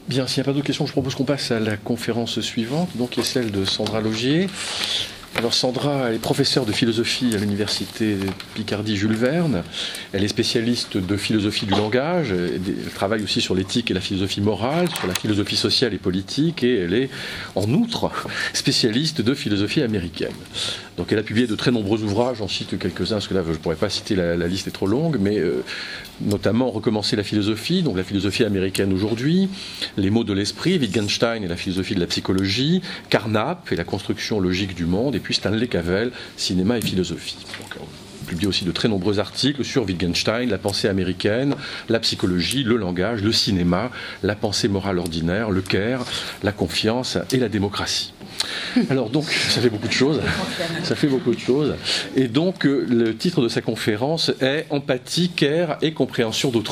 Bien, s'il n'y a pas d'autres questions, je propose qu'on passe à la conférence suivante, donc qui est celle de Sandra Laugier. Alors Sandra, elle est professeure de philosophie à l'université Picardie-Jules Verne. Elle est spécialiste de philosophie du langage. Elle travaille aussi sur l'éthique et la philosophie morale, sur la philosophie sociale et politique. Et elle est, en outre, spécialiste de philosophie américaine. Donc elle a publié de très nombreux ouvrages. J'en cite quelques-uns, parce que là, je ne pourrais pas citer, la liste est trop longue. Mais notamment Recommencer la philosophie, donc la philosophie américaine aujourd'hui, Les mots de l'esprit, Wittgenstein et la philosophie de la psychologie, Carnap et la construction logique du monde, et puis Stanley Cavell, Cinéma et philosophie. Donc, on publie aussi de très nombreux articles sur Wittgenstein, la pensée américaine, la psychologie, le langage, le cinéma, la pensée morale ordinaire, le Caire, la confiance et la démocratie. Alors donc, ça fait beaucoup de choses. Ça fait beaucoup de choses. Et donc, le titre de sa conférence est « Empathie, care et compréhension d'autrui ».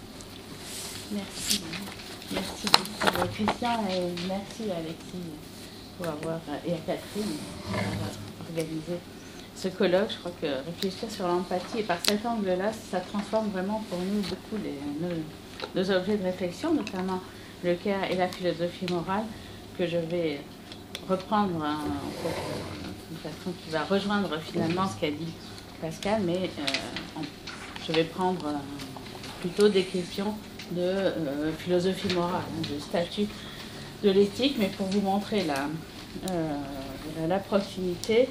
Merci. Merci beaucoup Christian et merci Alexis pour avoir, et à Catherine pour avoir organisé ce colloque. Je crois que réfléchir sur l'empathie et par cet angle-là, ça transforme vraiment pour nous beaucoup nos objets de réflexion, notamment le care et la philosophie morale, que je vais reprendre d'une façon qui va rejoindre finalement ce qu'a dit Pascal, mais je vais prendre plutôt des questions de philosophie morale, de statut de l'éthique, mais pour vous montrer la proximité,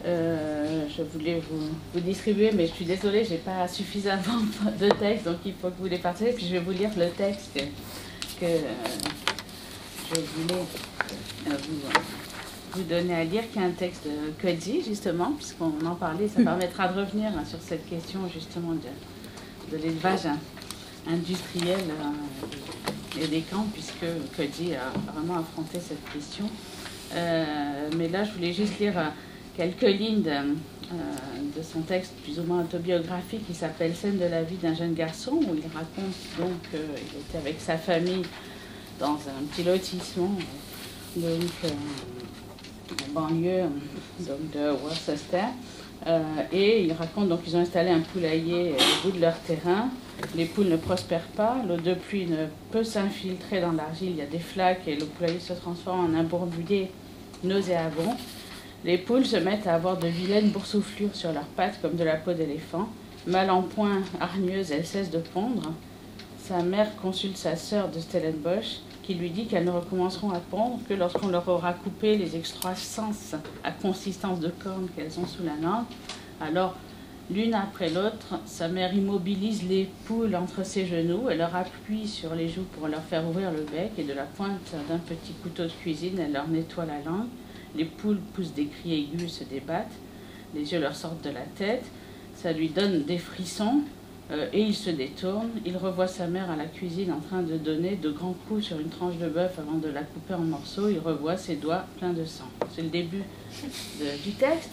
je voulais vous distribuer, mais je suis désolée, je n'ai pas suffisamment de texte, donc il faut que vous les partagez, puis je vais vous lire le texte que je voulais vous donner à lire, qui est un texte de Codzi, justement, puisqu'on en parlait, ça permettra de revenir sur cette question, justement, de l'élevage industriel et des camps, puisque Codzi a vraiment affronté cette question. Mais là, je voulais juste lire quelques lignes de son texte plus ou moins autobiographique qui s'appelle « Scène de la vie d'un jeune garçon », où il raconte donc qu'il était avec sa famille dans un petit lotissement, donc en banlieue donc de Worcester. Et il raconte donc qu'ils ont installé un poulailler au bout de leur terrain. Les poules ne prospèrent pas, l'eau de pluie ne peut s'infiltrer dans l'argile, il y a des flaques et le poulailler se transforme en un bourbier nauséabond. Les poules se mettent à avoir de vilaines boursouflures sur leurs pattes comme de la peau d'éléphant. Mal en point, hargneuses, elles cessent de pondre. Sa mère consulte sa sœur de Stellenbosch, qui lui dit qu'elles ne recommenceront à pondre que lorsqu'on leur aura coupé les excroissances à consistance de cornes qu'elles ont sous la langue. Alors, l'une après l'autre, sa mère immobilise les poules entre ses genoux, elle leur appuie sur les joues pour leur faire ouvrir le bec, et de la pointe d'un petit couteau de cuisine, elle leur nettoie la langue. Les poules poussent des cris aigus, se débattent, les yeux leur sortent de la tête, ça lui donne des frissons, et il se détourne. Il revoit sa mère à la cuisine en train de donner de grands coups sur une tranche de bœuf avant de la couper en morceaux. Il revoit ses doigts pleins de sang. C'est le début du texte.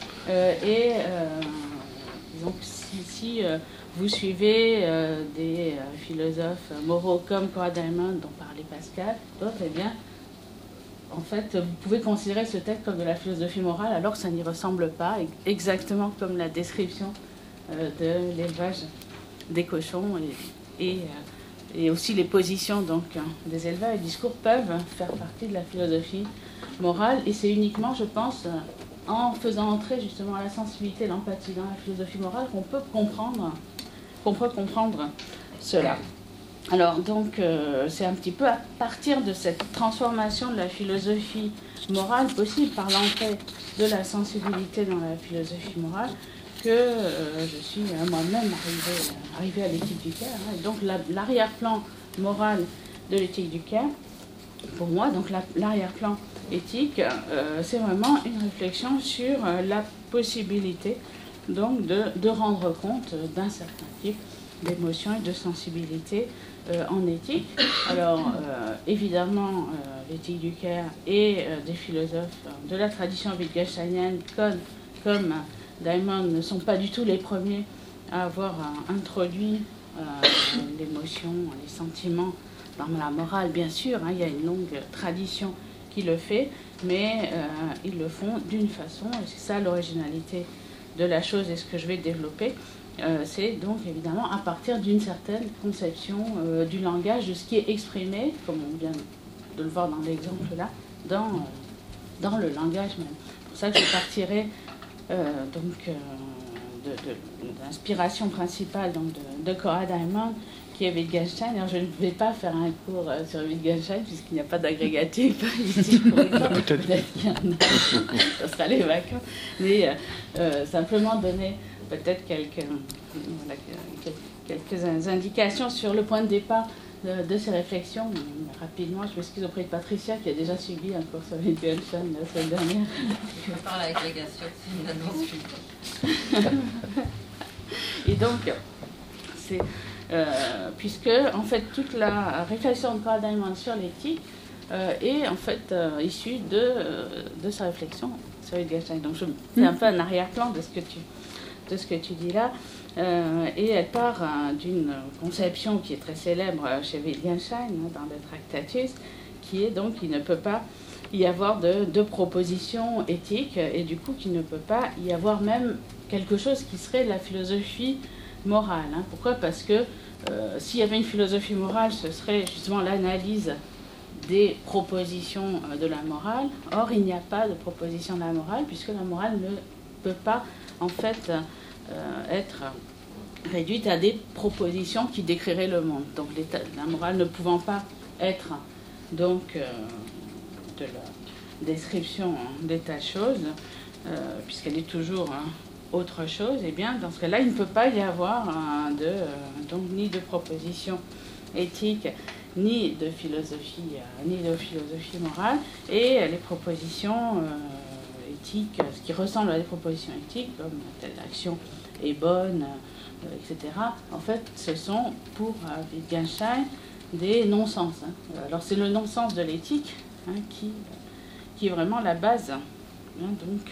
Donc si vous suivez des philosophes moraux comme Cora Diamond, dont parlait Pascal, d'autres, eh bien, en fait, vous pouvez considérer ce texte comme de la philosophie morale, alors que ça n'y ressemble pas, exactement comme la description de l'élevage des cochons et aussi les positions donc, des éleveurs et discours peuvent faire partie de la philosophie morale. Et c'est uniquement, je pense, en faisant entrer justement la sensibilité et l'empathie dans la philosophie morale qu'on peut comprendre cela. Alors donc c'est un petit peu à partir de cette transformation de la philosophie morale possible par l'entrée de la sensibilité dans la philosophie morale que je suis moi-même arrivée à l'éthique du care. Et donc l'arrière-plan moral de l'éthique du care, pour moi, donc l'arrière-plan éthique, c'est vraiment une réflexion sur la possibilité donc de rendre compte d'un certain type d'émotions et de sensibilité en éthique. Alors évidemment, l'éthique du care et des philosophes de la tradition wittgensteinienne comme Diamond ne sont pas du tout les premiers à avoir introduit l'émotion, les sentiments dans la morale, bien sûr, il y a une longue tradition qui le fait, mais ils le font d'une façon, et c'est ça l'originalité de la chose et ce que je vais développer, c'est donc évidemment à partir d'une certaine conception du langage, de ce qui est exprimé, comme on vient de le voir dans l'exemple là, dans le langage même. C'est pour ça que je partirai de l'inspiration principale donc, de Cora Diamond, qui est Wittgenstein. Alors je ne vais pas faire un cours sur Wittgenstein puisqu'il n'y a pas d'agrégatif ici pour exemple. Peut-être qu'il y en a, ce sera les vacances. Mais simplement donner peut-être quelques indications sur le point de départ de ces réflexions. Rapidement, je m'excuse auprès de Patricia qui a déjà subi un cours sur Wittgenstein la semaine dernière. Je me parle à l'agrégation, c'est une annonce. Et donc, c'est puisque en fait toute la réflexion de Cora Diamond sur l'éthique est en fait issue de sa réflexion sur Wittgenstein. Donc je fais un peu un arrière-plan de ce que tu dis là. Et elle part d'une conception qui est très célèbre chez Wittgenstein, dans le Tractatus, qui est donc qu'il ne peut pas y avoir de propositions éthiques, et du coup qu'il ne peut pas y avoir même quelque chose qui serait la philosophie morale. Pourquoi ? Parce que s'il y avait une philosophie morale, ce serait justement l'analyse des propositions de la morale. Or, il n'y a pas de proposition de la morale, puisque la morale ne peut pas, en fait, être réduite à des propositions qui décriraient le monde. Donc, la morale ne pouvant pas être donc de la description d'état de choses, puisqu'elle est toujours autre chose, et bien dans ce cas-là, il ne peut pas y avoir donc ni de proposition éthique, ni de philosophie morale, et les propositions éthiques, ce qui ressemble à des propositions éthiques, comme telle action est bonne, etc. En fait, ce sont pour Wittgenstein des non-sens. Alors c'est le non-sens de l'éthique qui est vraiment la base. Donc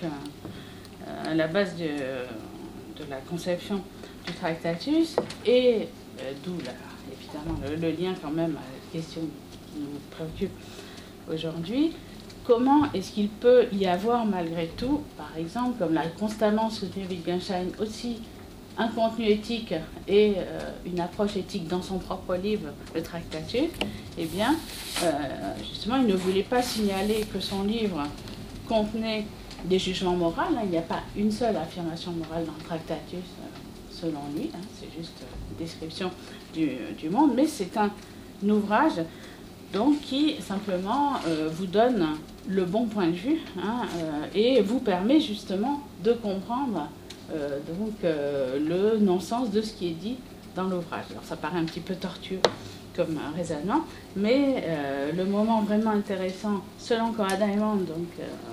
la base de la conception du Tractatus, et d'où évidemment le lien quand même à la question qui nous préoccupe aujourd'hui. Comment est-ce qu'il peut y avoir malgré tout, par exemple, comme l'a constamment soutenu Wittgenstein, aussi un contenu éthique et une approche éthique dans son propre livre, le Tractatus? Eh bien, justement, il ne voulait pas signaler que son livre contenait des jugements moraux. Il n'y a pas une seule affirmation morale dans le Tractatus, selon lui. C'est juste une description du monde, mais c'est un ouvrage donc, qui simplement vous donne le bon point de vue et vous permet justement de comprendre le non-sens de ce qui est dit dans l'ouvrage. Alors ça paraît un petit peu tortueux comme raisonnement, mais le moment vraiment intéressant, selon Cora Diamond, donc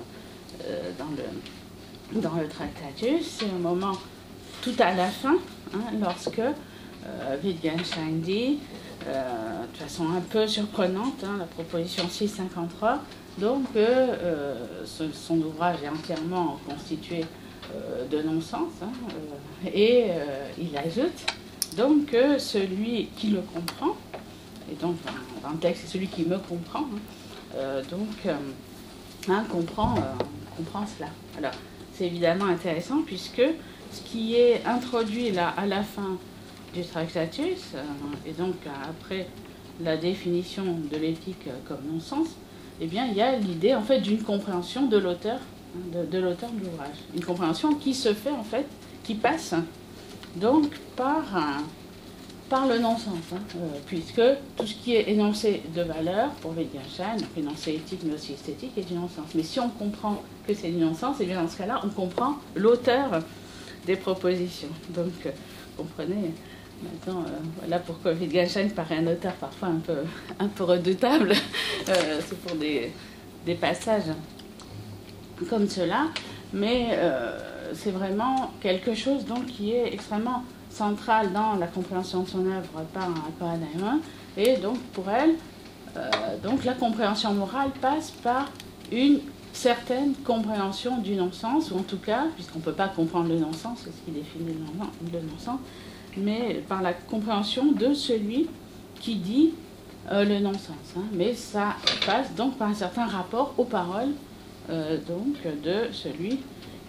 dans le Tractatus, c'est un moment tout à la fin, lorsque Wittgenstein dit, de façon un peu surprenante, la proposition 653, donc son ouvrage est entièrement constitué de non-sens, et il ajoute donc que celui qui le comprend, et donc dans le texte c'est celui qui me comprend, comprend cela. Alors c'est évidemment intéressant puisque ce qui est introduit là à la fin du Tractatus, et donc après la définition de l'éthique comme non-sens, eh bien il y a l'idée en fait d'une compréhension de l'auteur, de l'auteur de l'ouvrage, une compréhension qui se fait en fait, qui passe donc par le non-sens, puisque tout ce qui est énoncé de valeur pour Wittgenstein, énoncé éthique mais aussi esthétique, est du non-sens. Mais si on comprend que c'est du non-sens, et bien dans ce cas-là, on comprend l'auteur des propositions. Donc, comprenez maintenant, voilà pourquoi Wittgenstein paraît un auteur parfois un peu redoutable. C'est pour des passages comme cela, mais c'est vraiment quelque chose donc qui est extrêmement central dans la compréhension de son œuvre par Cora Diamond, et donc pour elle, donc la compréhension morale passe par une certaine compréhension du non-sens, ou en tout cas, puisqu'on ne peut pas comprendre le non-sens, c'est ce qui définit le non-sens, mais par la compréhension de celui qui dit le non-sens. Mais ça passe donc par un certain rapport aux paroles donc de celui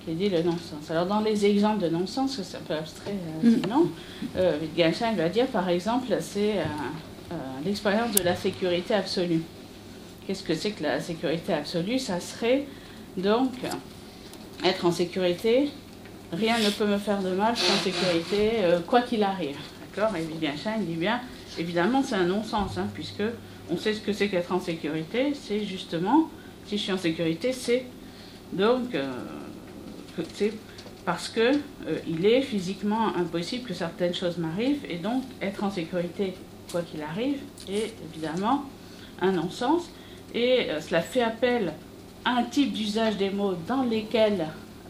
qui dit le non-sens. Alors dans les exemples de non-sens, c'est un peu abstrait sinon, Wittgenstein va dire par exemple, c'est l'expérience de la sécurité absolue. Qu'est-ce que c'est que la sécurité absolue? Ça serait donc être en sécurité, rien ne peut me faire de mal, je suis en sécurité, quoi qu'il arrive. D'accord? Et Wittgenstein dit bien, évidemment c'est un non-sens, hein, puisque on sait ce que c'est qu'être en sécurité, c'est justement, si je suis en sécurité, c'est donc c'est parce que il est physiquement impossible que certaines choses m'arrivent, et donc être en sécurité, quoi qu'il arrive, est évidemment un non-sens. Et cela fait appel à un type d'usage des mots dans lequel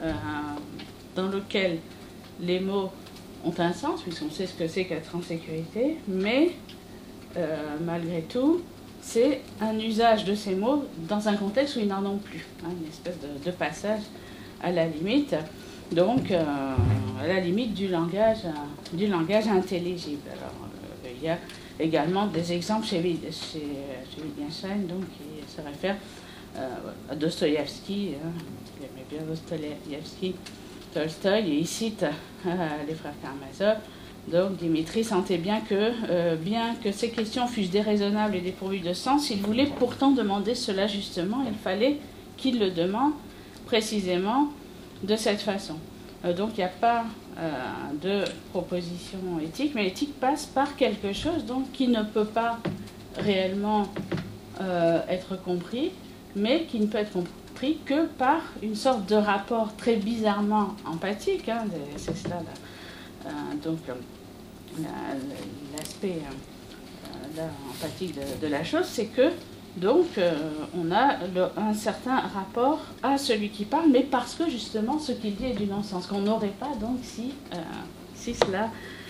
les mots ont un sens, puisqu'on sait ce que c'est qu'être en sécurité, mais malgré tout, c'est un usage de ces mots dans un contexte où ils n'en ont plus, hein, une espèce de passage à la limite, donc à la limite du langage intelligible. Alors, il y a également des exemples chez Wittgenstein, donc qui se réfèrent à Dostoïevski, hein, il aimait bien Dostoïevski, Tolstoï, et il cite les frères Karamazov. Donc Dimitri sentait bien que ces questions fussent déraisonnables et dépourvues de sens, il voulait pourtant demander cela justement, il fallait qu'il le demande précisément de cette façon. Donc il n'y a pas de proposition éthique, mais l'éthique passe par quelque chose donc, qui ne peut pas réellement être compris, mais qui ne peut être compris que par une sorte de rapport très bizarrement empathique, hein, c'est cela donc l'aspect empathique de la chose, c'est que donc on a un certain rapport à celui qui parle, mais parce que justement ce qu'il dit est du non-sens, qu'on n'aurait pas donc si cela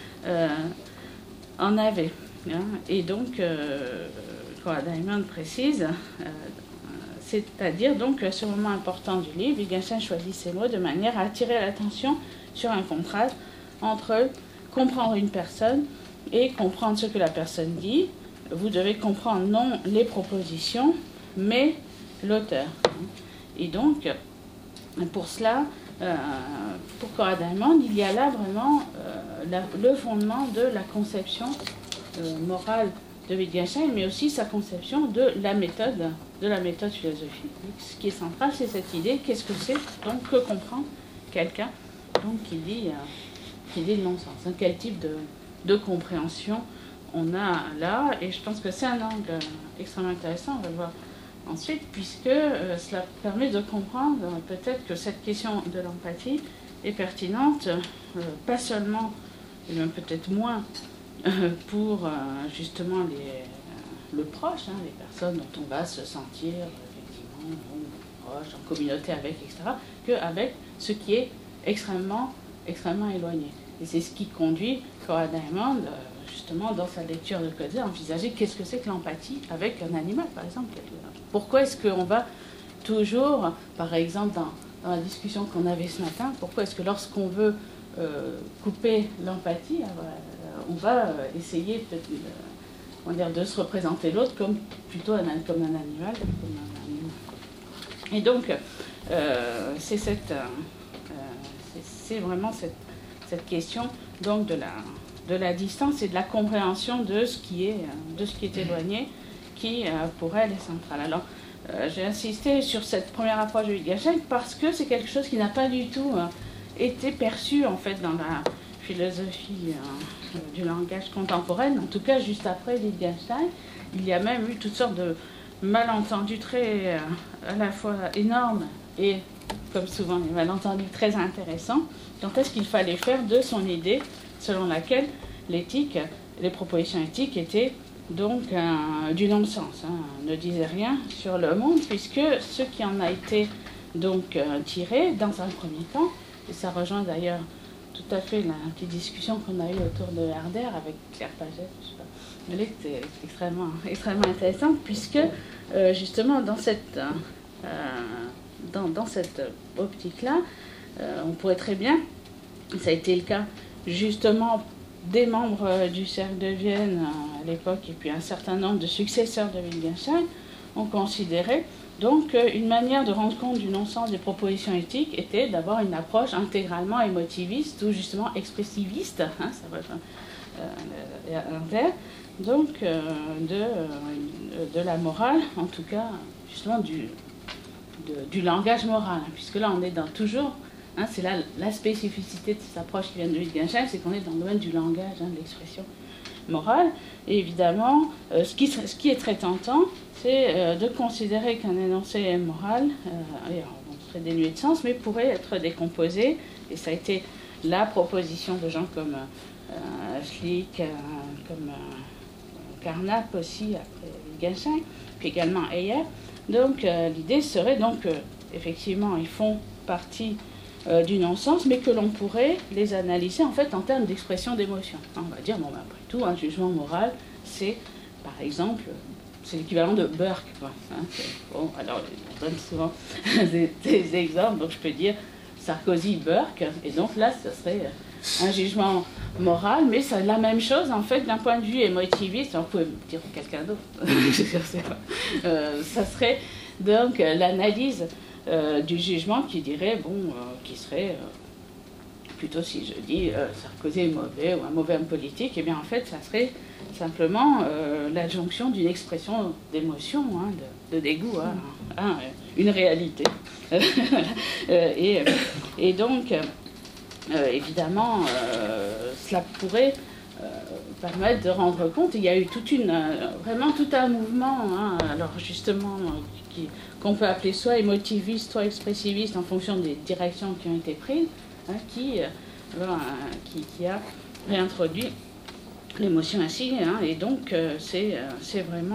en avait. Hein. Et donc, Diamond précise, c'est-à-dire donc ce moment important du livre, Wittgenstein choisit ces mots de manière à attirer l'attention sur un contraste entre comprendre une personne et comprendre ce que la personne dit. Vous devez comprendre non les propositions, mais l'auteur. Et donc, pour cela, pour Cora Diamond, il y a là vraiment le fondement de la conception morale de Wittgenstein, mais aussi sa conception de la méthode philosophique. Ce qui est central, c'est cette idée, qu'est-ce que c'est, donc que comprend quelqu'un donc, qui dit le non-sens. Hein, quel type de compréhension on a là, et je pense que c'est un angle extrêmement intéressant, on va le voir ensuite, puisque cela permet de comprendre peut-être que cette question de l'empathie est pertinente, pas seulement, et même peut-être moins, pour justement le proche, hein, les personnes dont on va se sentir effectivement proche, en communauté avec, etc., qu'avec ce qui est extrêmement éloigné. Et c'est ce qui conduit Cora Diamond, justement, dans sa lecture de Coetzee, à envisager qu'est-ce que c'est que l'empathie avec un animal, par exemple. Pourquoi est-ce qu'on va toujours, par exemple, dans la discussion qu'on avait ce matin, pourquoi est-ce que lorsqu'on veut couper l'empathie, on va essayer de se représenter l'autre comme plutôt comme un animal. Et donc, c'est vraiment cette question donc de la distance et de la compréhension de ce qui est éloigné, qui pour elle est centrale. Alors, j'ai insisté sur cette première approche de Wittgenstein parce que c'est quelque chose qui n'a pas du tout été perçu en fait dans la philosophie du langage contemporaine. En tout cas, juste après Wittgenstein, il y a même eu toutes sortes de malentendus très à la fois énormes et, comme souvent, des malentendus très intéressants. Quand est-ce qu'il fallait faire de son idée selon laquelle l'éthique, les propositions éthiques étaient donc du non-sens, hein, ne disait rien sur le monde, puisque ce qui en a été donc tiré dans un premier temps, et ça rejoint d'ailleurs tout à fait la petite discussion qu'on a eue autour de Herder avec Claire Paget, je sais pas, elle était extrêmement intéressante, puisque justement dans cette optique-là, on pourrait très bien, ça a été le cas justement des membres du Cercle de Vienne à l'époque, et puis un certain nombre de successeurs de Wittgenstein, ont considéré donc une manière de rendre compte du non-sens des propositions éthiques était d'avoir une approche intégralement émotiviste ou justement expressiviste, hein, ça va être inter, donc de la morale, en tout cas justement du langage moral, hein, puisque là on est dans toujours, hein, c'est là la spécificité de cette approche qui vient de Wittgenstein, c'est qu'on est dans le domaine du langage, hein, de l'expression morale. Et évidemment, ce qui est très tentant, c'est de considérer qu'un énoncé moral, serait dénué de sens, mais pourrait être décomposé, et ça a été la proposition de gens comme Schlick, comme Carnap aussi, après Wittgenstein, puis également Heyer. Donc l'idée serait donc effectivement ils font partie du non-sens, mais que l'on pourrait les analyser en fait en termes d'expression d'émotion. On va dire, bon, ben, après tout, un jugement moral, c'est par exemple, c'est l'équivalent de Burke, quoi, hein, bon, alors on donne souvent des exemples, donc je peux dire Sarkozy-Burke, et donc là, ce serait un jugement moral, mais c'est la même chose en fait d'un point de vue émotiviste. On peut dire quelqu'un d'autre, je sais pas. Ça serait donc l'analyse du jugement qui dirait, bon, qui serait plutôt, si je dis Sarkozy est mauvais ou un mauvais homme politique, et bien en fait ça serait simplement l'adjonction d'une expression d'émotion, hein, de dégoût à une réalité. Et donc évidemment, cela pourrait permettre de rendre compte. Il y a eu vraiment tout un mouvement, hein, alors justement, qu'on peut appeler soit émotiviste, soit expressiviste, en fonction des directions qui ont été prises, hein, qui a réintroduit l'émotion ainsi. Hein, et donc, c'est vraiment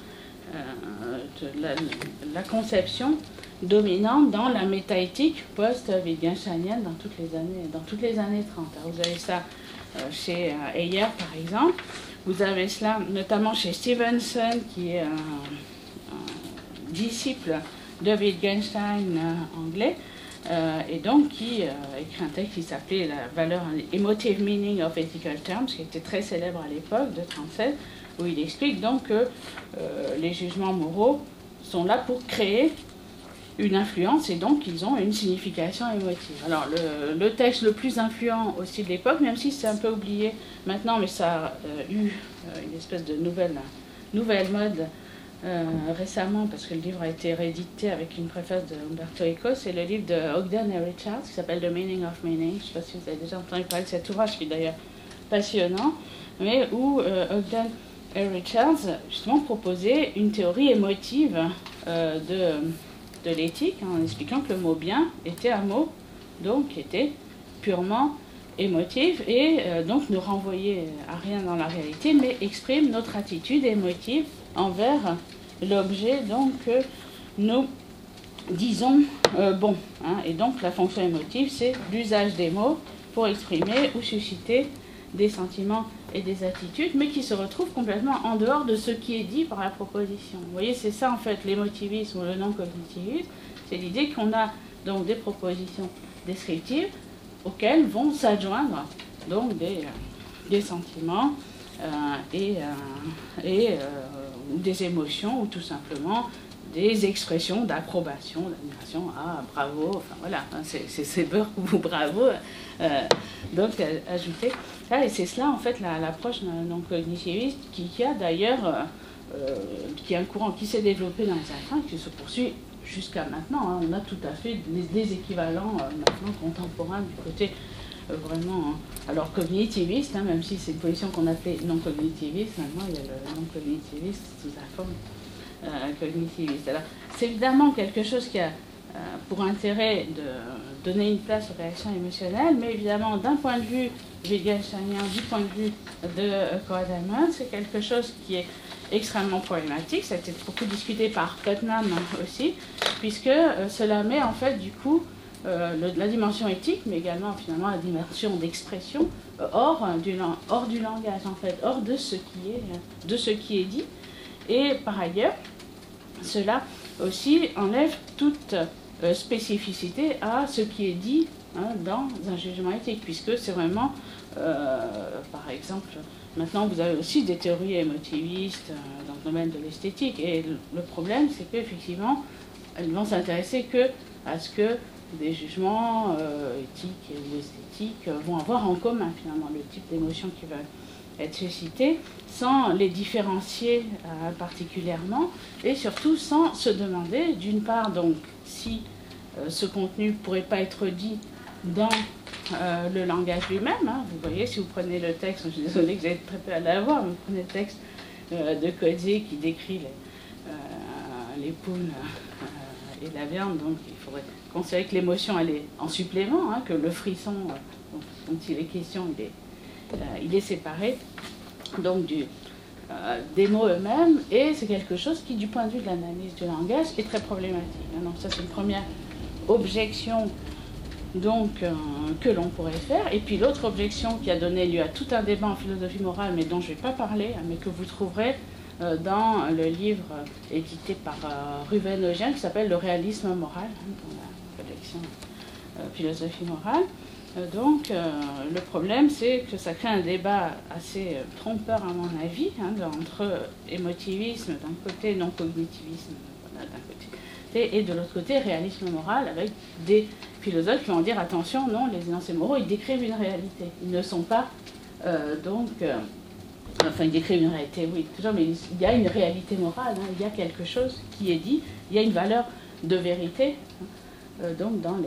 la conception dominante dans la métaéthique post-wittgensteinienne dans toutes les années 30. Alors, vous avez ça chez Heyer, par exemple. Vous avez cela notamment chez Stevenson, qui est un disciple de Wittgenstein anglais, et donc qui écrit un texte qui s'appelait La valeur, Emotive Meaning of Ethical Terms, qui était très célèbre à l'époque, de 1937, où il explique donc que les jugements moraux sont là pour créer une influence, et donc ils ont une signification émotive. Alors le texte le plus influent aussi de l'époque, même si c'est un peu oublié maintenant, mais ça a eu une espèce de nouvelle mode récemment, parce que le livre a été réédité avec une préface de Umberto Eco, c'est le livre de Ogden et Richards qui s'appelle The Meaning of Meaning. Je ne sais pas si vous avez déjà entendu parler de cet ouvrage qui est d'ailleurs passionnant, mais où Ogden et Richards justement proposaient une théorie émotive de l'éthique, en expliquant que le mot bien était un mot donc qui était purement émotif et donc ne renvoyait à rien dans la réalité, mais exprime notre attitude émotive envers l'objet donc que nous disons bon. Hein, et donc la fonction émotive, c'est l'usage des mots pour exprimer ou susciter des sentiments et des attitudes, mais qui se retrouvent complètement en dehors de ce qui est dit par la proposition. Vous voyez, c'est ça en fait l'émotivisme ou le non-cognitivisme, c'est l'idée qu'on a donc des propositions descriptives auxquelles vont s'adjoindre donc des sentiments ou des émotions, ou tout simplement des expressions d'approbation, d'admiration, ah bravo, enfin voilà, c'est Burke ou bravo, donc ajouter ça, et c'est cela en fait l'approche non cognitiviste qui a d'ailleurs, qui est un courant qui s'est développé dans les années 30, qui se poursuit jusqu'à maintenant. Hein. On a tout à fait des équivalents maintenant contemporains du côté vraiment, alors cognitiviste, hein, même si c'est une position qu'on appelait non cognitiviste, maintenant il y a le non cognitiviste sous la forme cognitiviste. Alors, c'est évidemment quelque chose qui a pour intérêt de donner une place aux réactions émotionnelles, mais évidemment, d'un point de vue wittgensteinien, du point de vue de Cohen-Diamond, c'est quelque chose qui est extrêmement problématique. Ça a été beaucoup discuté par Putnam aussi, puisque cela met en fait du coup la dimension éthique, mais également finalement la dimension d'expression hors du langage, en fait, hors de ce qui est dit. Et par ailleurs, cela aussi enlève toute spécificité à ce qui est dit, hein, dans un jugement éthique, puisque c'est vraiment, par exemple, Maintenant, vous avez aussi des théories émotivistes dans le domaine de l'esthétique. Et le problème, c'est qu'effectivement, elles vont s'intéresser à ce que des jugements éthiques ou esthétiques vont avoir en commun, finalement, le type d'émotions qui veulent être suscitées, sans les différencier particulièrement, et surtout sans se demander, d'une part, donc, si ce contenu ne pourrait pas être dit dans le langage lui-même. Hein. Vous voyez, si vous prenez le texte, je suis désolée que vous êtes très peu à la voir, mais vous prenez le texte de Coetzee qui décrit les poules et la viande, donc il faudrait considérer que l'émotion, elle est en supplément, hein, que le frisson dont il est question, il est séparé donc des mots eux-mêmes, et c'est quelque chose qui, du point de vue de l'analyse du langage, est très problématique. Donc ça, c'est une première objection donc, que l'on pourrait faire. Et puis l'autre objection qui a donné lieu à tout un débat en philosophie morale, mais dont je ne vais pas parler, mais que vous trouverez dans le livre édité par Ruven Eugène, qui s'appelle « Le réalisme moral », dans la collection philosophie morale. Donc, le problème, c'est que ça crée un débat assez trompeur, à mon avis, hein, entre émotivisme d'un côté, non-cognitivisme d'un côté, et de l'autre côté, réalisme moral, avec des philosophes qui vont dire attention, non, les énoncés moraux, ils décrivent une réalité. Ils ne sont pas, enfin, ils décrivent une réalité, oui, toujours, mais il y a une réalité morale, hein, il y a quelque chose qui est dit, il y a une valeur de vérité, hein, donc dans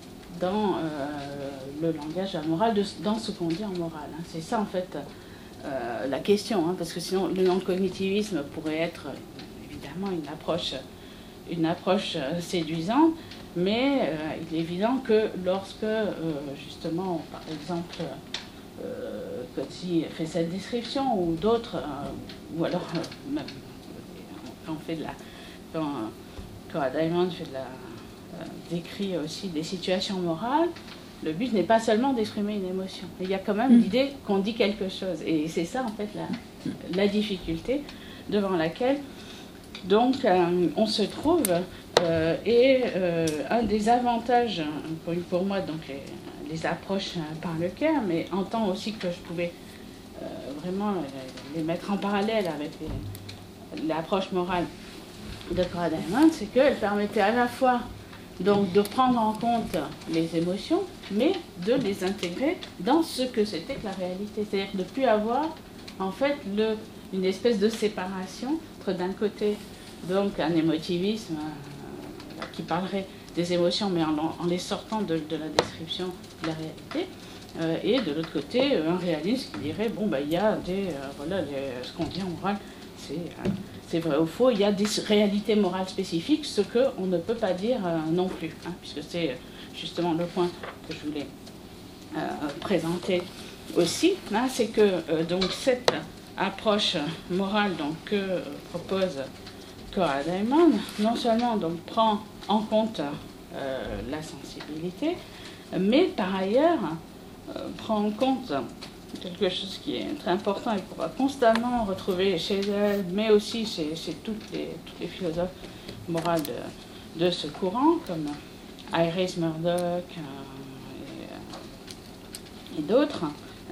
le langage moral, dans ce qu'on dit en morale. Hein. C'est ça, en fait, la question, hein, parce que sinon, le non-cognitivisme pourrait être, évidemment, une approche séduisante, mais il est évident que lorsque, justement, par exemple, Coetzee fait cette description, ou d'autres, ou alors, même, quand on fait de la... Quand Diamond fait de la... décrit aussi des situations morales, le but n'est pas seulement d'exprimer une émotion. Il y a quand même l'idée qu'on dit quelque chose. Et c'est ça, en fait, la difficulté devant laquelle donc, on se trouve. Et un des avantages, pour moi, donc les approches par le cœur, mais en tant aussi que je pouvais vraiment les mettre en parallèle avec l'approche morale de Cora Diamond, c'est qu'elle permettait à la fois donc de prendre en compte les émotions, mais de les intégrer dans ce que c'était que la réalité. C'est-à-dire de ne plus avoir, en fait, une espèce de séparation entre, d'un côté, donc un émotivisme qui parlerait des émotions, mais en les sortant de la description de la réalité, et de l'autre côté, un réalisme qui dirait, bon, il y a ce qu'on dit en moral, c'est vrai ou faux, il y a des réalités morales spécifiques, ce qu'on ne peut pas dire non plus, hein, puisque c'est justement le point que je voulais présenter aussi, hein, c'est que donc cette approche morale donc, que propose Cora Diamond, non seulement donc, prend en compte la sensibilité, mais par ailleurs prend en compte quelque chose qui est très important et qu'on va constamment retrouver chez elle, mais aussi chez toutes les philosophes morales de ce courant, comme Iris Murdoch et d'autres,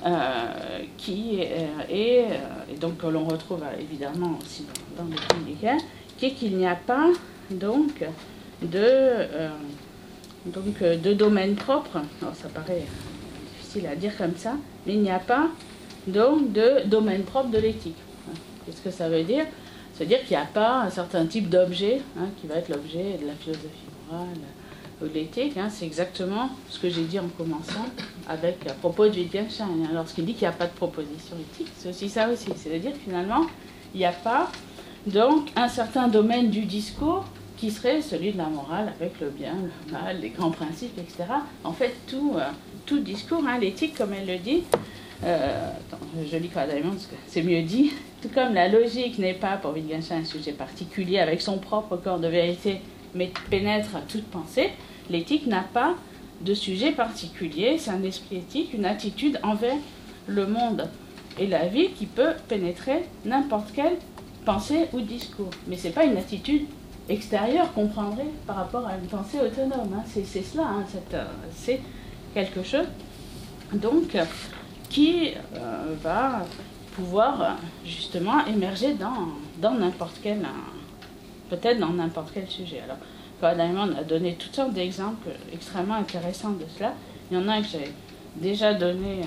et donc que l'on retrouve évidemment aussi dans le Heidegger, qui est qu'il n'y a pas donc de domaine propre. Alors ça paraît difficile à dire comme ça, mais il n'y a pas donc de domaine propre de l'éthique. Qu'est-ce que ça veut dire? Ça veut dire qu'il n'y a pas un certain type d'objet qui va être l'objet de la philosophie morale ou de l'éthique. C'est exactement ce que j'ai dit en commençant à propos de Wittgenstein. Lorsqu'il dit qu'il n'y a pas de proposition éthique, c'est aussi ça aussi. C'est-à-dire que finalement, il n'y a pas donc un certain domaine du discours qui serait celui de la morale, avec le bien, le mal, les grands principes, etc. En fait, tout discours, l'éthique, comme elle le dit, je lis Cora Diamond parce que c'est mieux dit, tout comme la logique n'est pas pour Wittgenstein un sujet particulier avec son propre corps de vérité, mais pénètre à toute pensée, l'éthique n'a pas de sujet particulier, c'est un esprit éthique, une attitude envers le monde et la vie qui peut pénétrer n'importe quelle pensée ou discours. Mais ce n'est pas une attitude extérieure qu'on prendrait par rapport à une pensée autonome. C'est cela, c'est quelque chose donc qui va pouvoir justement émerger dans n'importe quel, peut-être dans n'importe quel sujet. Alors, Claude Diamond a donné toutes sortes d'exemples extrêmement intéressants de cela. Il y en a que j'ai déjà donné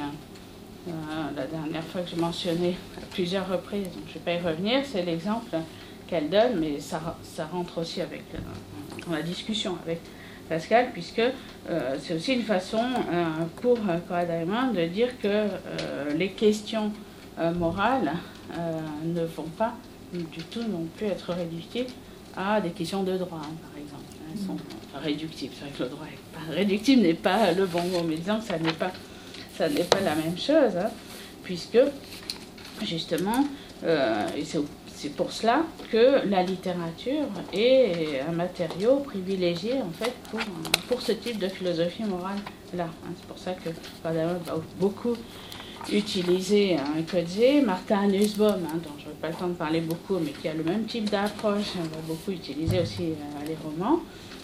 la dernière fois que je mentionnais à plusieurs reprises, donc je ne vais pas y revenir, c'est l'exemple qu'elle donne, mais ça rentre aussi avec, dans la discussion avec Pascal, puisque c'est aussi une façon pour Cora Diamond de dire que les questions morales ne vont pas du tout non plus être réductives à des questions de droit, par exemple. Elles sont réductibles. C'est vrai que le droit est pas réductible n'est pas le bon mot, mais disons que ça n'est pas la même chose, hein, puisque justement, et c'est pour cela que la littérature est un matériau privilégié en fait pour ce type de philosophie morale là. Hein. C'est pour ça que Diamond va beaucoup utiliser Coetzee, Martha Nussbaum, hein, dont je n'ai pas le temps de parler beaucoup, mais qui a le même type d'approche, elle va beaucoup utiliser aussi les romans.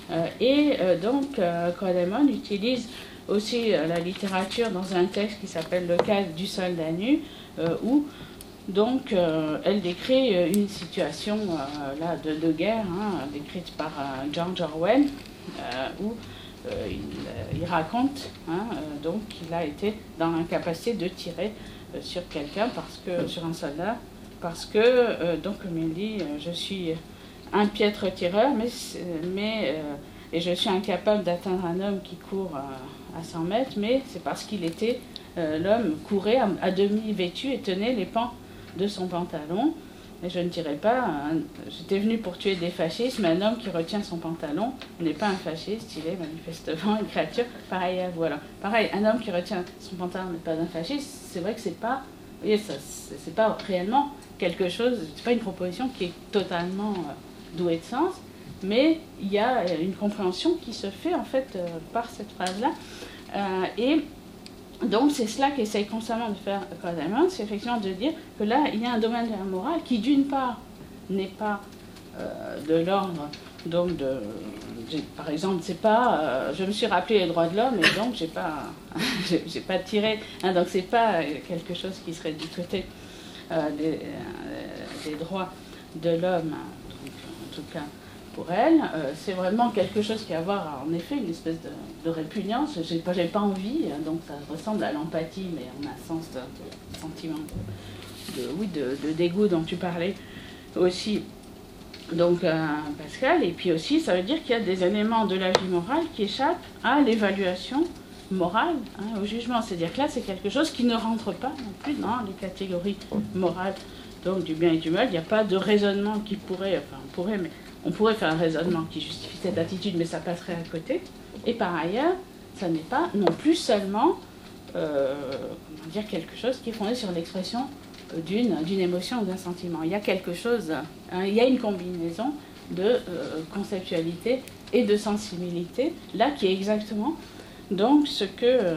Donc, Diamond utilise aussi la littérature dans un texte qui s'appelle Le cas du soldat nu, où donc elle décrit une situation là, de guerre, hein, décrite par George Orwell, où il raconte donc qu'il a été dans l'incapacité de tirer sur quelqu'un, sur un soldat, parce que, donc comme il dit, je suis un piètre tireur, et je suis incapable d'atteindre un homme qui court à 100 mètres, mais c'est parce qu'il était, l'homme courait à demi vêtu et tenait les pans de son pantalon. Et je ne tirais pas, j'étais venu pour tuer des fascistes, mais un homme qui retient son pantalon n'est pas un fasciste, il est manifestement une créature pareille à vous. Alors, pareil, un homme qui retient son pantalon n'est pas un fasciste, c'est vrai que c'est pas, vous voyez, c'est pas réellement quelque chose, c'est pas une proposition qui est totalement douée de sens, mais il y a une compréhension qui se fait en fait par cette phrase-là. Et donc c'est cela qu'essaye constamment de faire Cora Diamond, c'est effectivement de dire que là, il y a un domaine de la morale qui, d'une part, n'est pas de l'ordre, donc par exemple, c'est pas, je me suis rappelé les droits de l'homme et donc j'ai pas tiré, hein, donc c'est pas quelque chose qui serait du côté des droits de l'homme, en tout cas pour elle, c'est vraiment quelque chose qui a à voir, en effet, une espèce de répugnance. J'ai pas envie, donc ça ressemble à l'empathie, mais en un sens de sentiment de dégoût dont tu parlais aussi, donc Pascal. Et puis aussi, ça veut dire qu'il y a des éléments de la vie morale qui échappent à l'évaluation morale, hein, au jugement. C'est-à-dire que là, c'est quelque chose qui ne rentre pas non plus dans les catégories morales, donc du bien et du mal. Il n'y a pas de raisonnement qui pourrait, enfin on pourrait, mais on pourrait faire un raisonnement qui justifie cette attitude, mais ça passerait à côté. Et par ailleurs, ça n'est pas non plus seulement comment dire, quelque chose qui est fondé sur l'expression d'une émotion ou d'un sentiment. Il y a quelque chose, hein, il y a une combinaison de conceptualité et de sensibilité, là qui est exactement donc ce que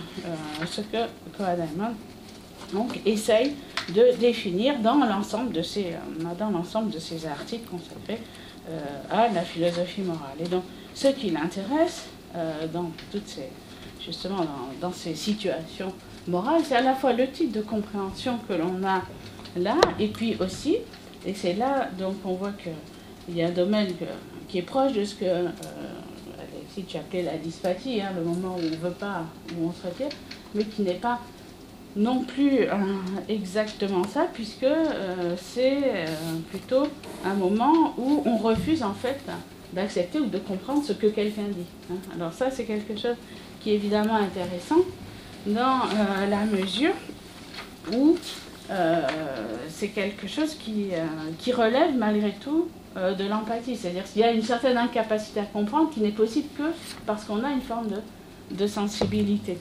Cora Diamond donc essaye de définir dans l'ensemble de ces articles consacrés à la philosophie morale. Et donc, ce qui l'intéresse dans toutes ces, justement dans ces situations morales, c'est à la fois le type de compréhension que l'on a là, et puis aussi, et c'est là donc on voit qu'il y a un domaine qui est proche de ce que si tu appelais la dyspathie, hein, le moment où on ne veut pas, où on se retire, mais qui n'est pas non plus exactement ça, puisque c'est plutôt un moment où on refuse en fait d'accepter ou de comprendre ce que quelqu'un dit. Hein. Alors ça, c'est quelque chose qui est évidemment intéressant dans la mesure où c'est quelque chose qui relève malgré tout de l'empathie. C'est-à-dire qu'il y a une certaine incapacité à comprendre qui n'est possible que parce qu'on a une forme de sensibilité.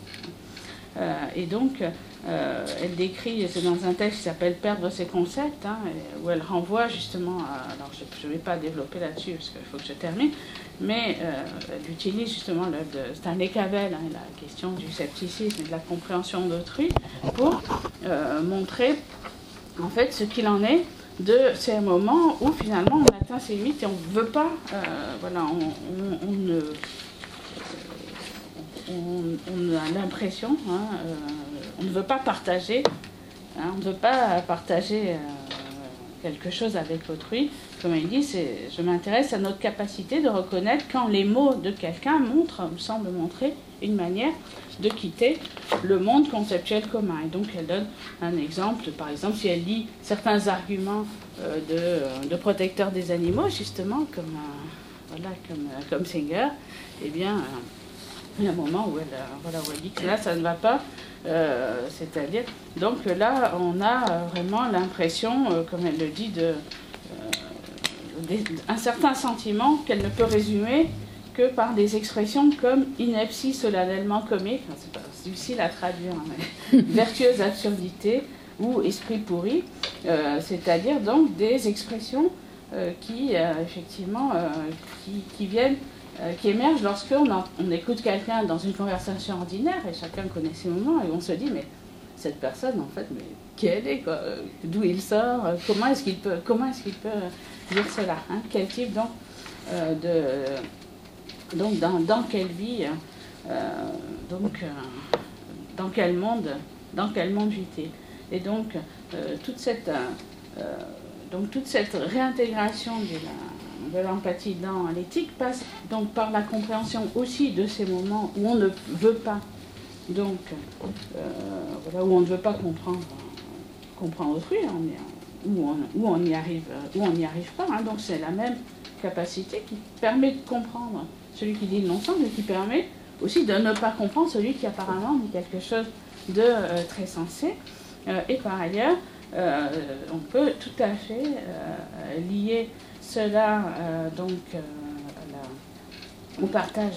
Et donc, elle décrit, c'est dans un texte qui s'appelle Perdre ses concepts, hein, où elle renvoie justement à, alors je ne vais pas développer là-dessus parce qu'il faut que je termine, mais elle utilise justement Stanley Cavell, hein, la question du scepticisme et de la compréhension d'autrui pour montrer en fait ce qu'il en est de ces moments où finalement on atteint ses limites et on ne veut pas, voilà, on a l'impression, hein, on ne veut pas partager Hein, on ne veut pas partager quelque chose avec autrui. Comme il dit, je m'intéresse à notre capacité de reconnaître quand les mots de quelqu'un semblent montrer une manière de quitter le monde conceptuel commun. Et donc elle donne un exemple, par exemple, si elle lit certains arguments de protecteurs des animaux, justement, comme Singer, eh bien, il y a un moment où elle dit que là, ça ne va pas. C'est-à-dire, donc là, on a vraiment l'impression, comme elle le dit, un certain sentiment qu'elle ne peut résumer que par des expressions comme ineptie solennellement comique, c'est pas difficile à traduire, mais vertueuse absurdité ou esprit pourri, c'est-à-dire donc des expressions qui effectivement qui viennent, qui émergent lorsqu'on on écoute quelqu'un dans une conversation ordinaire, et chacun connaît ces moments, et on se dit mais cette personne en fait, mais qui elle est, d'où il sort, comment est-ce qu'il peut dire cela, hein, quel type donc donc dans quelle vie, dans quel monde vit-il. Et donc toute cette réintégration de l'empathie dans l'éthique passe donc par la compréhension aussi de ces moments où on ne veut pas, donc où on ne veut pas comprendre autrui, où on n'y arrive pas. Hein. Donc c'est la même capacité qui permet de comprendre celui qui dit le non-sens, mais qui permet aussi de ne pas comprendre celui qui apparemment dit quelque chose de très sensé. Et par ailleurs, on peut tout à fait lier cela au partage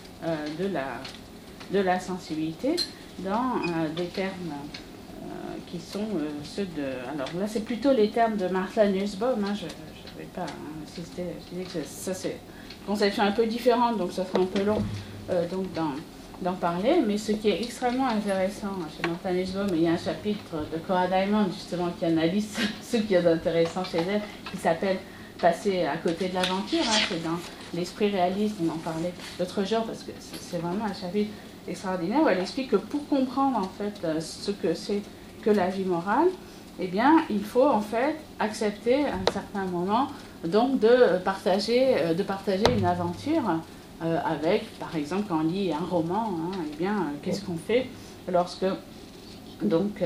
de la sensibilité dans des termes qui sont ceux de... Alors là, c'est plutôt les termes de Martha Nussbaum, hein, je ne vais pas insister, je disais que ça c'est une conception un peu différente, donc ça sera un peu long d'en parler, mais ce qui est extrêmement intéressant chez Martha Nussbaum, il y a un chapitre de Cora Diamond justement qui analyse ce qu'il y a d'intéressant chez elle, qui s'appelle « Passer à côté de l'aventure », hein, c'est dans l'esprit réaliste, on en parlait l'autre jour, parce que c'est vraiment un chapitre extraordinaire où elle explique que pour comprendre en fait ce que c'est que la vie morale, eh bien, il faut en fait accepter à un certain moment donc de partager une aventure avec, par exemple, quand on lit un roman, hein, eh bien, qu'est-ce qu'on fait lorsque donc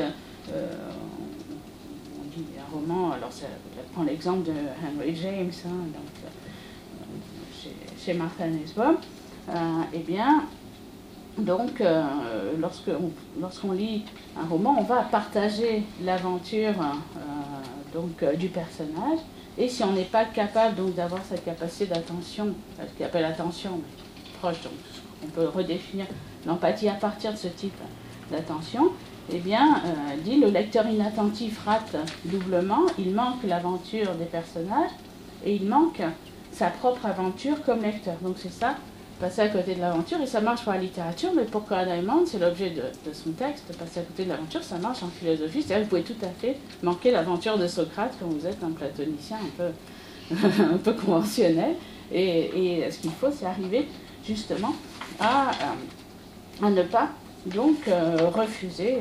on lit un roman, alors ça prend l'exemple de Henry James, hein, donc, chez Martha Nussbaum, eh bien, donc, lorsqu'on lit un roman, on va partager l'aventure du personnage. Et si on n'est pas capable donc d'avoir cette capacité d'attention, ce qu'il appelle attention, mais proche, donc on peut redéfinir l'empathie à partir de ce type d'attention, eh bien, dit le lecteur inattentif rate doublement, il manque l'aventure des personnages et il manque sa propre aventure comme lecteur. Donc c'est ça, passer à côté de l'aventure, et ça marche pour la littérature, mais pour Cora Diamond, c'est l'objet de son texte, passer à côté de l'aventure, ça marche en philosophie, c'est-à-dire que vous pouvez tout à fait manquer l'aventure de Socrate quand vous êtes un platonicien un peu conventionnel, et ce qu'il faut, c'est arriver justement à ne pas donc refuser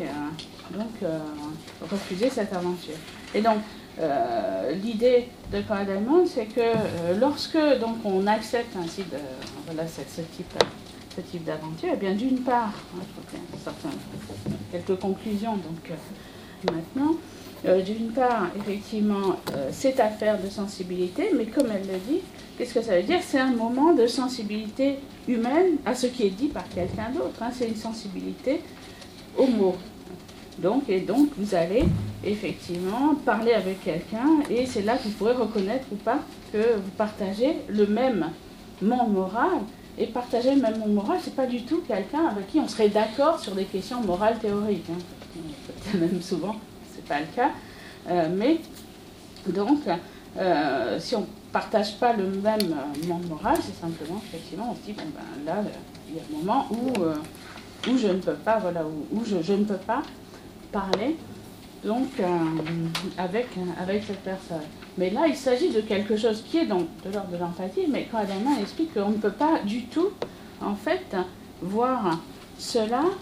cette aventure. Et donc, l'idée de Cora Diamond, c'est que lorsque donc, on accepte ainsi ce type d'aventure, eh bien d'une part, quelques conclusions donc maintenant, d'une part, effectivement, c'est affaire de sensibilité, mais comme elle le dit, qu'est-ce que ça veut dire? C'est un moment de sensibilité humaine à ce qui est dit par quelqu'un d'autre, hein, c'est une sensibilité aux mots. Donc vous allez effectivement parler avec quelqu'un et c'est là que vous pourrez reconnaître ou pas que vous partagez le même monde moral. Et partager le même monde moral, c'est pas du tout quelqu'un avec qui on serait d'accord sur des questions morales théoriques. Hein. Peut-être même souvent, c'est pas le cas. Mais donc, si on partage pas le même monde moral, c'est simplement effectivement on se dit bon ben là il y a un moment où je ne peux pas, où je ne peux pas parler donc avec cette personne. Mais là, il s'agit de quelque chose qui est donc de l'ordre de l'empathie, mais quand Adama explique qu'on ne peut pas du tout, en fait, voir cela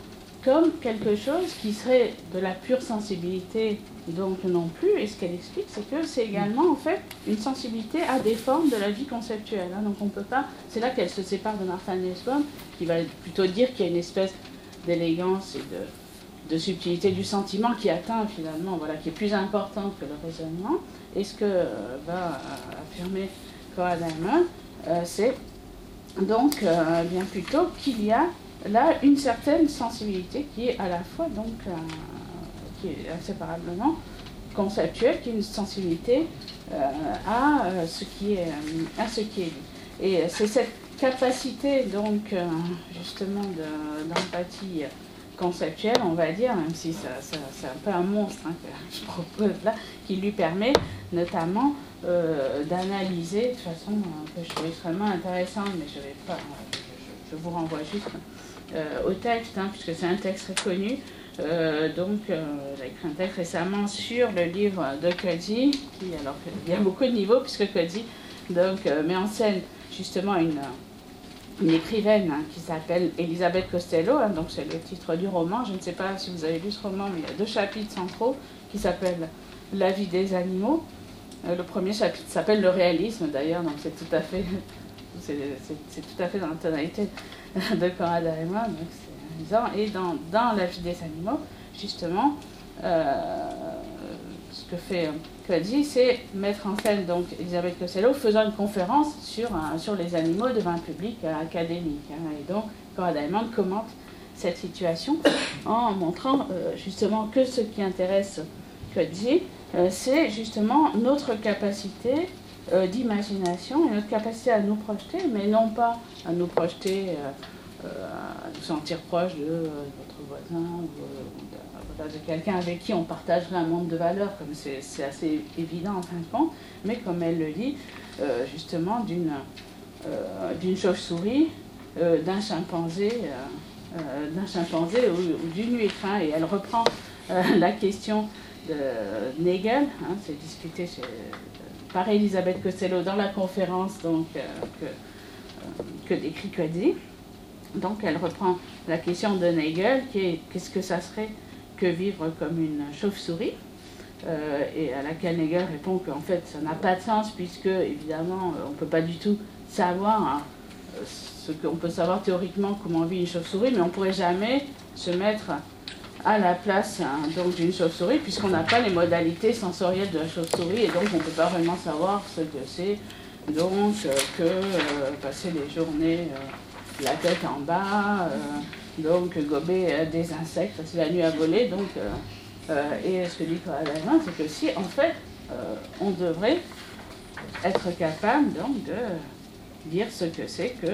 comme quelque chose qui serait de la pure sensibilité, donc non plus. Et ce qu'elle explique, c'est que c'est également en fait une sensibilité à des formes de la vie conceptuelle. Hein. Donc on peut pas. C'est là qu'elle se sépare de Martha Nussbaum, qui va plutôt dire qu'il y a une espèce d'élégance et de subtilité du sentiment qui atteint finalement, voilà, qui est plus importante que le raisonnement. Et ce que va affirmer Cora Diamond, c'est donc bien plutôt qu'il y a là une certaine sensibilité qui est à la fois donc qui est inséparablement conceptuelle, qui est une sensibilité à ce qui est dit. Et c'est cette capacité donc justement d'empathie conceptuelle, on va dire, même si c'est un peu un monstre hein, que je propose là, qui lui permet notamment d'analyser de façon que je trouve extrêmement intéressante, mais je vais pas, je vous renvoie juste au texte, hein, puisque c'est un texte très connu. Donc, j'ai écrit un texte récemment sur le livre de Coetzee, qui, alors il y a beaucoup de niveaux, puisque Coetzee donc met en scène justement une écrivaine hein, qui s'appelle Elisabeth Costello, hein, donc c'est le titre du roman. Je ne sais pas si vous avez lu ce roman, mais il y a 2 chapitres centraux qui s'appellent La vie des animaux. Le premier chapitre s'appelle Le réalisme d'ailleurs, donc c'est tout à fait dans la tonalité de Cora Diamond, donc c'est amusant. Et dans La vie des animaux, justement, ce que fait Coetzee, c'est mettre en scène donc Elisabeth Costello faisant une conférence sur les animaux devant un public académique. Hein, et donc Cora Diamond commente cette situation en montrant justement que ce qui intéresse Coetzee, c'est justement notre capacité d'imagination et notre capacité à nous projeter, mais non pas à nous projeter, à nous sentir proche de votre voisin ou de quelqu'un avec qui on partagerait un monde de valeurs, comme c'est assez évident en fin de compte, mais comme elle le dit, justement d'une chauve-souris, d'un chimpanzé ou d'une huître. Hein, et elle reprend la question de Nagel, hein, c'est discuté par Elisabeth Costello dans la conférence donc, que décrit Coetzee. Donc elle reprend la question de Nagel, qui est qu'est-ce que ça serait que vivre comme une chauve-souris, et à laquelle Nagel répond qu'en fait ça n'a pas de sens, puisque évidemment on ne peut pas du tout savoir hein, ce qu'on peut savoir théoriquement comment vit une chauve-souris, mais on ne pourrait jamais se mettre à la place hein, donc d'une chauve-souris, puisqu'on n'a pas les modalités sensorielles de la chauve-souris, et donc on ne peut pas vraiment savoir ce que c'est donc que passer les journées la tête en bas, donc gober des insectes, passer la nuit à voler. Donc, et ce que dit Cora Diamond, c'est que si en fait on devrait être capable donc de dire ce que c'est que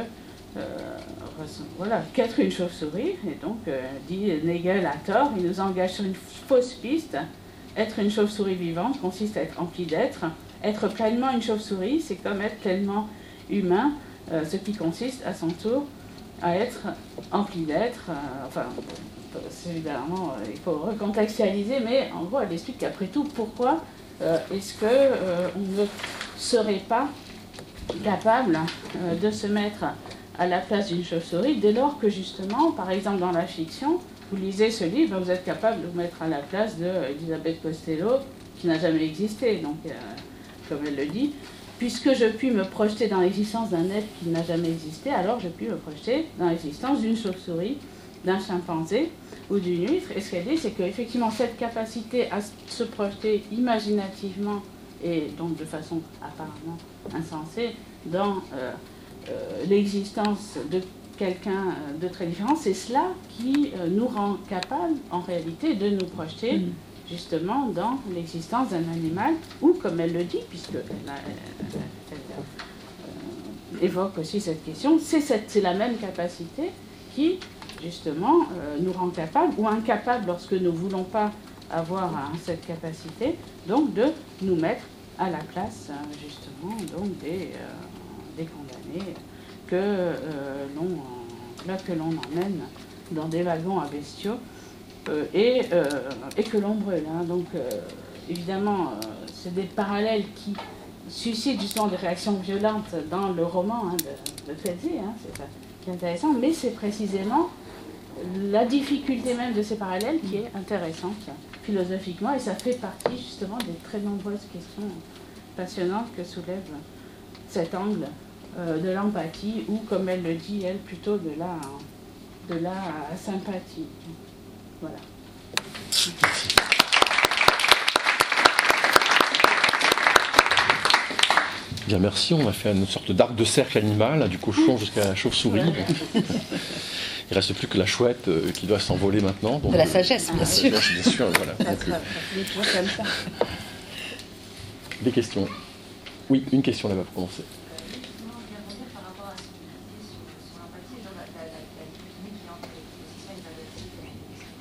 voilà, qu'être une chauve-souris. Et donc dit Nagel à tort, il nous engage sur une fausse piste. Être une chauve-souris vivante consiste à être empli d'être. Être pleinement une chauve-souris, c'est comme être pleinement humain, ce qui consiste à son tour à être empli d'être. Enfin, c'est évidemment, il faut recontextualiser, mais en gros, elle explique qu'après tout, pourquoi est-ce qu'on ne serait pas capable de se mettre à la place d'une chauve-souris, dès lors que justement, par exemple dans la fiction, vous lisez ce livre, vous êtes capable de vous mettre à la place d'Elisabeth Costello, qui n'a jamais existé, donc comme elle le dit, puisque je puis me projeter dans l'existence d'un être qui n'a jamais existé, alors je puis me projeter dans l'existence d'une chauve-souris, d'un chimpanzé ou d'une huître. Et ce qu'elle dit, c'est qu'effectivement cette capacité à se projeter imaginativement et donc de façon apparemment insensée dans l'existence de quelqu'un de très différent, c'est cela qui nous rend capable en réalité de nous projeter justement dans l'existence d'un animal, ou comme elle le dit, puisqu'elle évoque aussi cette question, c'est la même capacité qui justement nous rend capable ou incapable lorsque nous ne voulons pas avoir cette capacité, donc de nous mettre à la place justement donc des condamnés que l'on emmène dans des wagons à bestiaux et que l'on brûle. Hein. Donc évidemment, c'est des parallèles qui suscitent justement des réactions violentes dans le roman hein, de Coetzee, hein, c'est intéressant, mais c'est précisément la difficulté même de ces parallèles qui est intéressante philosophiquement, et ça fait partie justement des très nombreuses questions passionnantes que soulève cet angle de l'empathie, ou comme elle le dit, elle, plutôt de la sympathie. Voilà. Bien, merci. On a fait une sorte d'arc de cercle animal, du cochon jusqu'à la chauve-souris. Il ne reste plus que la chouette qui doit s'envoler maintenant. Donc, de la sagesse, bien sûr. Bien sûr, voilà. Donc, des questions. Oui, une question là-bas pour commencer. Justement, je viens de revenir par rapport à ce que vous disiez sur l'empathie, genre la dichotomie qui est entre les positions évaluatives et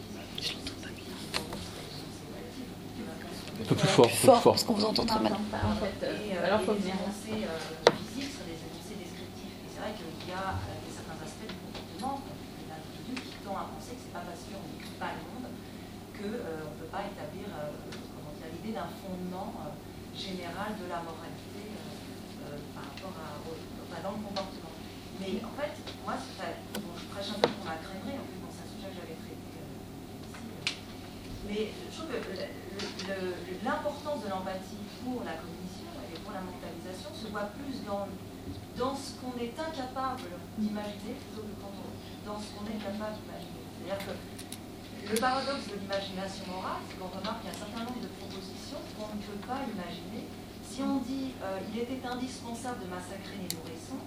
Un peu plus fort, parce qu'on vous entend très mal. En fait, alors faut venir. Énoncés physiques sur des énoncés descriptifs. Et c'est vrai qu'il y a certains aspects du comportement de l'individu qui tend à penser que c'est pas parce qu'on n'écrit pas le monde qu'on ne peut pas établir l'idée d'un fondement général de la moralité par rapport dans le comportement. Mais en fait, moi, je prêche un peu pour ma crèmerie, en plus, c'est un sujet que j'avais traité ici. Mais je trouve que l'importance de l'empathie pour la cognition et pour la mentalisation se voit plus dans ce qu'on est incapable d'imaginer plutôt que dans ce qu'on est capable d'imaginer. C'est-à-dire que le paradoxe de l'imagination morale, c'est qu'on remarque qu'il y a un certain nombre de propositions qu'on ne peut pas imaginer. Si on dit il était indispensable de massacrer les nourrissons,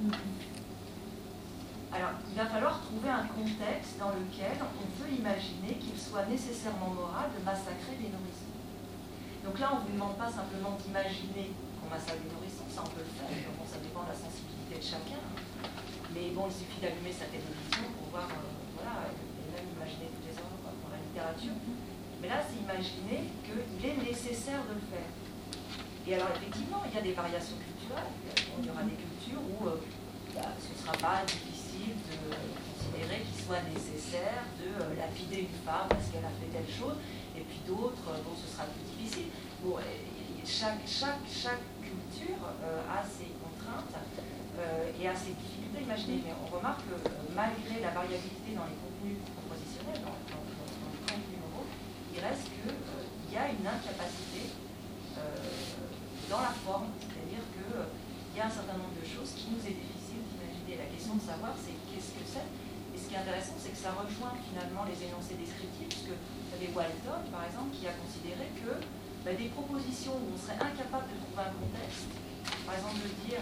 alors il va falloir trouver un contexte dans lequel on peut imaginer qu'il soit nécessairement moral de massacrer les nourrissons. Donc là, on ne vous demande pas simplement d'imaginer qu'on massacre les nourrissons, ça on peut le faire, bon, ça dépend de la sensibilité de chacun. Mais bon, il suffit d'allumer sa télévision pour voir, voilà, et même imaginer toutes les œuvres pour la littérature. Mais là, c'est imaginer qu'il est nécessaire de le faire. Et alors, effectivement, il y a des variations culturelles. Il y aura des cultures où ce ne sera pas difficile de considérer qu'il soit nécessaire de lapider une femme parce qu'elle a fait telle chose, et puis d'autres dont ce sera plus difficile. Bon, chaque culture a ses contraintes et a ses difficultés à imaginer. Mais on remarque que malgré la variabilité dans les contenus propositionnels, dans les contenus moraux, il reste qu'il y a une incapacité dans la forme, c'est-à-dire qu'il y a un certain nombre de choses qui nous est difficile d'imaginer. La question de savoir, c'est qu'est-ce que c'est. Et ce qui est intéressant, c'est que ça rejoint finalement les énoncés descriptifs, puisque vous avez Walton, par exemple, qui a considéré que des propositions où on serait incapable de trouver un contexte, par exemple de dire,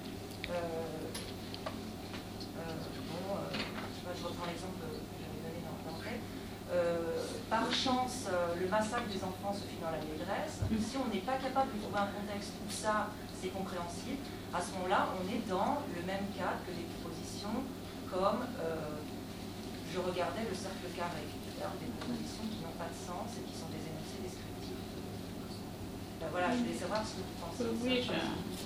je reprends l'exemple que j'avais donné dans l'enquête, par chance, le massacre des enfants se fit dans la détresse. Si on n'est pas capable de trouver un contexte où ça, c'est compréhensible, à ce moment-là, on est dans le même cadre que des propositions comme je regardais le cercle carré, des propositions qui n'ont pas de sens et qui sont des énoncés descriptifs. Voilà, je voulais savoir ce que vous pensez. Oui, je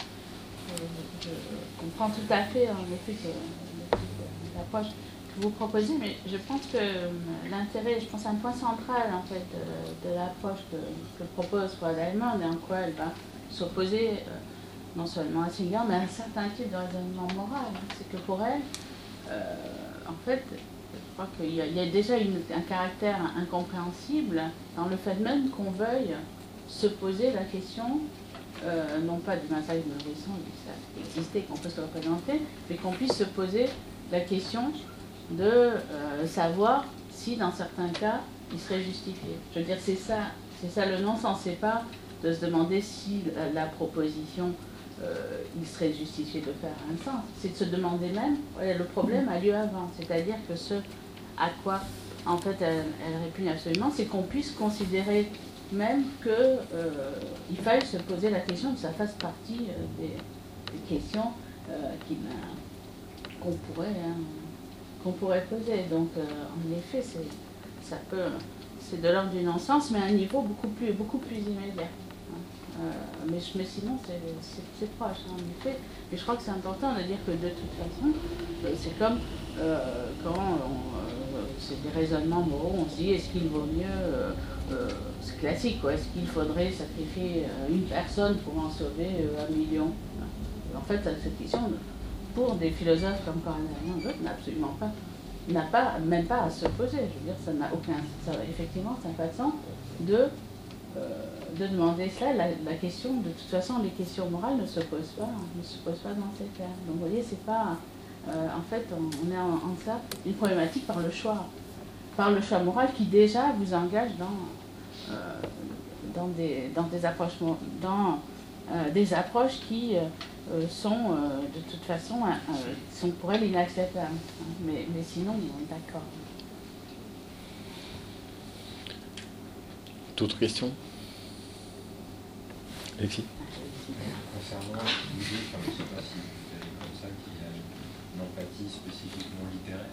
comprends tout à fait en effet l'approche que vous proposez, mais je pense que l'intérêt, je pense un point central en fait de l'approche que propose Freud allemande et en quoi elle va s'opposer non seulement à Singer, mais à un certain type de raisonnement moral. C'est que pour elle, en fait, je crois qu'il y a déjà un caractère incompréhensible dans le fait même qu'on veuille se poser la question, non pas du massacre de nourrissons, ça existait, qu'on peut se représenter, mais qu'on puisse se poser la question de savoir si dans certains cas il serait justifié. Je veux dire, c'est ça le non-sens, c'est pas de se demander si la proposition il serait justifié de faire un sens, c'est de se demander même, le problème a lieu avant, c'est-à-dire que ce à quoi en fait elle répugne absolument, c'est qu'on puisse considérer même qu'il faille se poser la question, que ça fasse partie des questions qu'on pourrait poser. Donc en effet, c'est de l'ordre du non-sens, mais à un niveau beaucoup plus immédiat. Mais sinon, c'est proche, en effet. Mais je crois que c'est important de dire que de toute façon, c'est comme quand c'est des raisonnements moraux, on se dit est-ce qu'il vaut mieux, c'est classique, quoi, est-ce qu'il faudrait sacrifier une personne pour en sauver 1 million? En fait, cette question, pour des philosophes comme Corinne Allemande, n'a absolument pas même pas à se poser. Je veux dire, ça n'a aucun, effectivement, ça n'a pas de sens de demander cela. La question, de toute façon, les questions morales ne se posent pas dans ces termes. Donc, vous voyez, c'est pas, en fait, on est en ça une problématique par le choix moral qui déjà vous engage dans des approches, des approches qui sont de toute façon sont pour elle inacceptables. Mais sinon, on est d'accord. D'autres questions? Alexis? Concernant l'idée, je ne sais pas si vous avez comme ça, qu'il y a une empathie spécifiquement littéraire.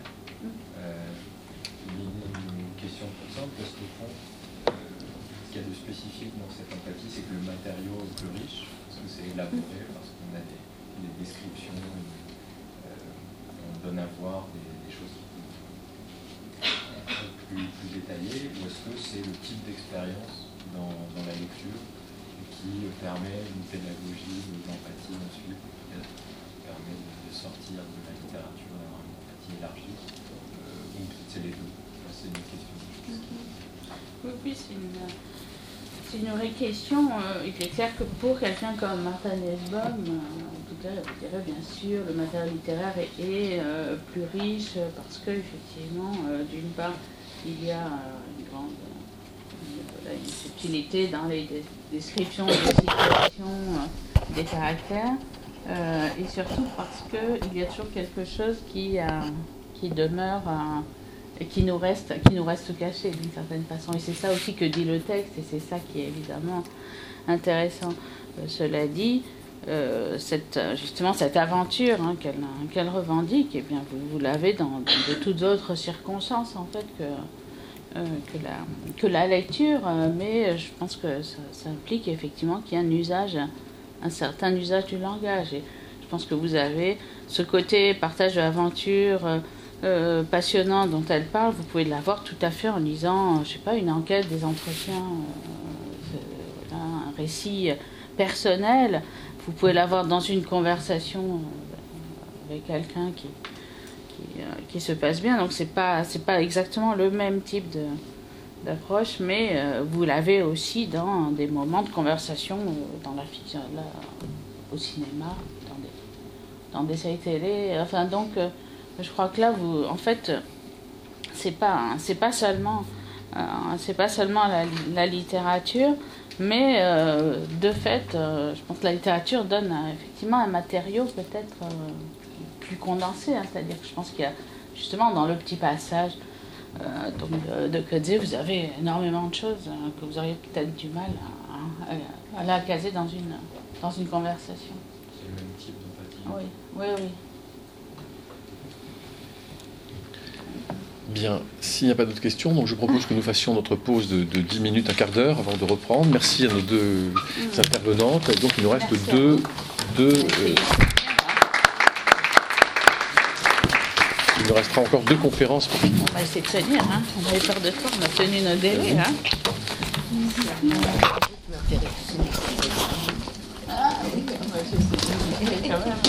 Une question toute simple, parce qu'au fond, ce qu'il y a de spécifique dans cette empathie, c'est que le matériau est plus riche, parce que c'est élaboré, parce qu'on a des descriptions, on donne à voir des choses plus détaillées, ou est-ce que c'est le type d'expérience dans la lecture qui permet une pédagogie, une empathie ensuite, peut-être, qui permet de sortir de la littérature, d'avoir une empathie élargie, ou peut-être c'est les deux. C'est une question. Oui, c'est une vraie question. Il est clair que pour quelqu'un comme Martha Nussbaum, en tout cas, je dirais bien sûr, le matériel littéraire est plus riche parce que effectivement, d'une part, il y a une subtilité dans les descriptions des situations, des caractères, et surtout parce qu'il y a toujours quelque chose qui demeure et qui nous reste caché d'une certaine façon. Et c'est ça aussi que dit le texte, et c'est ça qui est évidemment intéressant. Cela dit, justement cette aventure qu'elle revendique, eh bien vous l'avez dans de toutes autres circonstances en fait que la lecture, mais je pense que ça implique effectivement qu'il y a un certain usage du langage. Et je pense que vous avez ce côté partage de l'aventure passionnant dont elle parle, vous pouvez l'avoir tout à fait en lisant, je sais pas, une enquête, des entretiens, un récit personnel. Vous pouvez l'avoir dans une conversation avec quelqu'un qui se passe bien. Donc c'est pas exactement le même type d'approche, mais vous l'avez aussi dans des moments de conversation, dans la fiction, au cinéma, dans des séries télé. Enfin donc je crois que là, en fait, c'est pas seulement la littérature, mais de fait, je pense que la littérature donne effectivement un matériau peut-être plus condensé. C'est-à-dire que je pense qu'il y a justement dans le petit passage de Coetzee, vous avez énormément de choses que vous auriez peut-être du mal à la caser dans une conversation. C'est le même type d'empathie. Oui. Bien, s'il n'y a pas d'autres questions, donc je propose que nous fassions notre pause de 10 minutes, un quart d'heure avant de reprendre. Merci à nos deux intervenantes. Et donc il nous reste il nous restera encore 2 conférences. On va essayer de tenir, on avait peur de toi, on a tenu nos délais. Ah oui, quand même.